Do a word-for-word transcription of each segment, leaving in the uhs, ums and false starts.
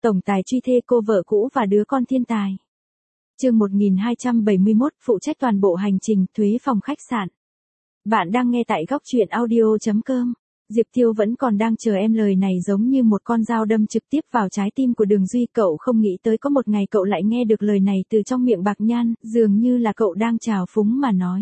Tổng tài truy thê cô vợ cũ và đứa con thiên tài. Chương một nghìn hai trăm bảy mươi mốt, phụ trách toàn bộ hành trình thuế phòng khách sạn. Bạn đang nghe tại góc truyện audio chấm com. Diệp Tiêu vẫn còn đang chờ em, lời này giống như một con dao đâm trực tiếp vào trái tim của Đường Duy. Cậu không nghĩ tới có một ngày cậu lại nghe được lời này từ trong miệng Bạc Nhan, dường như là cậu đang trào phúng mà nói.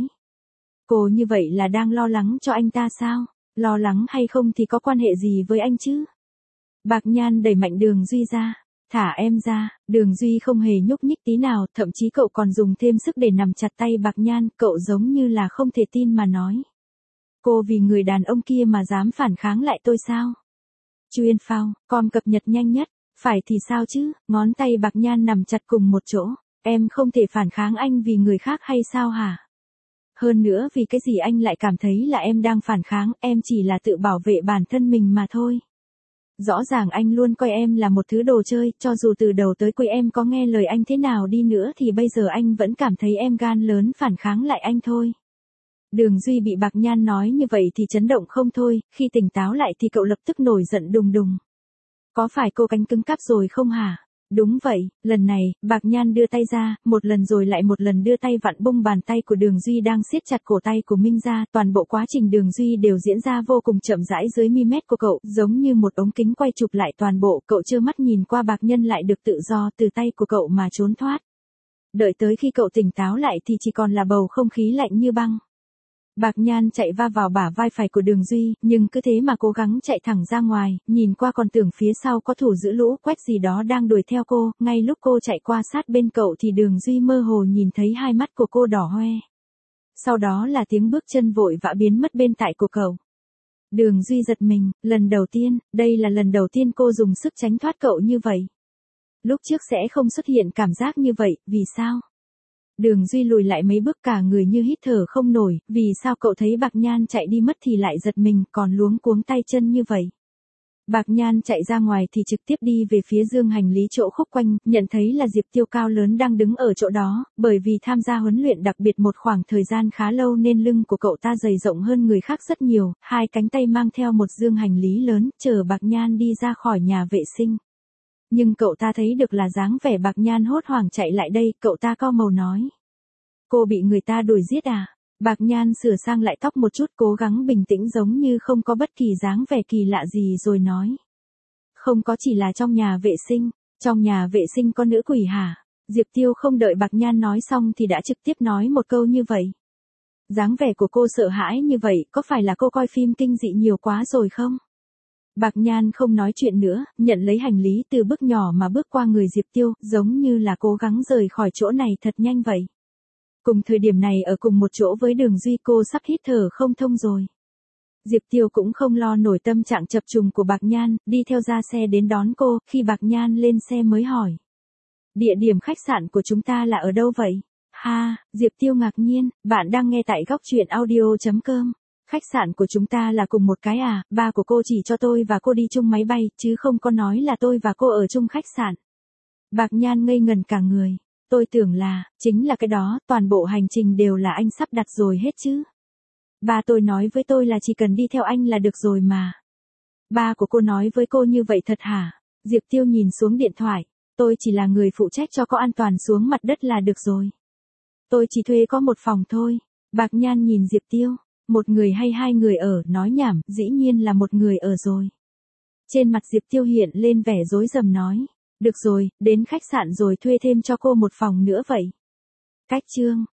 Cô như vậy là đang lo lắng cho anh ta sao? Lo lắng hay không thì có quan hệ gì với anh chứ? Bạc Nhan đẩy mạnh Đường Duy ra. Thả em ra. Đường Duy không hề nhúc nhích tí nào, thậm chí cậu còn dùng thêm sức để nắm chặt tay Bạc Nhan. Cậu giống như là không thể tin mà nói. Cô vì người đàn ông kia mà dám phản kháng lại tôi sao? Chuyên phao, com cập nhật nhanh nhất. Phải thì sao chứ? Ngón tay Bạc Nhan nằm chặt cùng một chỗ. Em không thể phản kháng anh vì người khác hay sao hả? Hơn nữa vì cái gì anh lại cảm thấy là em đang phản kháng? Em chỉ là tự bảo vệ bản thân mình mà thôi. Rõ ràng anh luôn coi em là một thứ đồ chơi, cho dù từ đầu tới cuối em có nghe lời anh thế nào đi nữa thì bây giờ anh vẫn cảm thấy em gan lớn phản kháng lại anh thôi. Đường Duy bị Bạc Nhan nói như vậy thì chấn động không thôi, khi tỉnh táo lại thì cậu lập tức nổi giận đùng đùng. Có phải cô cánh cứng cáp rồi không hả? Đúng vậy, lần này, Bạc Nhan đưa tay ra, một lần rồi lại một lần đưa tay vặn bung bàn tay của Đường Duy đang siết chặt cổ tay của Minh ra. Toàn bộ quá trình Đường Duy đều diễn ra vô cùng chậm rãi dưới mi mét của cậu, giống như một ống kính quay chụp lại toàn bộ. Cậu trơ mắt nhìn qua Bạc Nhan lại được tự do từ tay của cậu mà trốn thoát. Đợi tới khi cậu tỉnh táo lại thì chỉ còn là bầu không khí lạnh như băng. Bạc Nhan chạy va vào bả vai phải của Đường Duy, nhưng cứ thế mà cố gắng chạy thẳng ra ngoài, nhìn qua còn tưởng phía sau có thủ giữ lũ quét gì đó đang đuổi theo cô. Ngay lúc cô chạy qua sát bên cậu thì Đường Duy mơ hồ nhìn thấy hai mắt của cô đỏ hoe. Sau đó là tiếng bước chân vội vã biến mất bên tai của cậu. Đường Duy giật mình, lần đầu tiên, đây là lần đầu tiên cô dùng sức tránh thoát cậu như vậy. Lúc trước sẽ không xuất hiện cảm giác như vậy, vì sao? Đường Duy lùi lại mấy bước cả người như hít thở không nổi, vì sao cậu thấy Bạc Nhan chạy đi mất thì lại giật mình còn luống cuống tay chân như vậy. Bạc Nhan chạy ra ngoài thì trực tiếp đi về phía dương hành lý chỗ khúc quanh, nhận thấy là Diệp Tiêu cao lớn đang đứng ở chỗ đó, bởi vì tham gia huấn luyện đặc biệt một khoảng thời gian khá lâu nên lưng của cậu ta dày rộng hơn người khác rất nhiều, hai cánh tay mang theo một dương hành lý lớn, chờ Bạc Nhan đi ra khỏi nhà vệ sinh. Nhưng cậu ta thấy được là dáng vẻ Bạc Nhan hốt hoảng chạy lại đây, cậu ta cau màu nói. Cô bị người ta đuổi giết à? Bạc Nhan sửa sang lại tóc một chút, cố gắng bình tĩnh giống như không có bất kỳ dáng vẻ kỳ lạ gì rồi nói. Không có, chỉ là trong nhà vệ sinh. Trong nhà vệ sinh có nữ quỷ hả? Diệp Tiêu không đợi Bạc Nhan nói xong thì đã trực tiếp nói một câu như vậy. Dáng vẻ của cô sợ hãi như vậy, có phải là cô coi phim kinh dị nhiều quá rồi không? Bạc Nhan không nói chuyện nữa, nhận lấy hành lý từ bước nhỏ mà bước qua người Diệp Tiêu, giống như là cố gắng rời khỏi chỗ này thật nhanh vậy. Cùng thời điểm này ở cùng một chỗ với Đường Duy, cô sắp hít thở không thông rồi. Diệp Tiêu cũng không lo nổi tâm trạng chập trùng của Bạc Nhan, đi theo ra xe đến đón cô, khi Bạc Nhan lên xe mới hỏi. Địa điểm khách sạn của chúng ta là ở đâu vậy? Ha, Diệp Tiêu ngạc nhiên, bạn đang nghe tại góc truyện audio chấm com. Khách sạn của chúng ta là cùng một cái à? Ba của cô chỉ cho tôi và cô đi chung máy bay, chứ không có nói là tôi và cô ở chung khách sạn. Bạc Nhan ngây ngần cả người. Tôi tưởng là, chính là cái đó, toàn bộ hành trình đều là anh sắp đặt rồi hết chứ. Ba tôi nói với tôi là chỉ cần đi theo anh là được rồi mà. Ba của cô nói với cô như vậy thật hả? Diệp Tiêu nhìn xuống điện thoại. Tôi chỉ là người phụ trách cho cô an toàn xuống mặt đất là được rồi. Tôi chỉ thuê có một phòng thôi. Bạc Nhan nhìn Diệp Tiêu. Một người hay hai người ở, nói nhảm, dĩ nhiên là một người ở rồi. Trên mặt Diệp Tiêu hiện lên vẻ rối rầm nói. Được rồi, đến khách sạn rồi thuê thêm cho cô một phòng nữa vậy. Cách chương.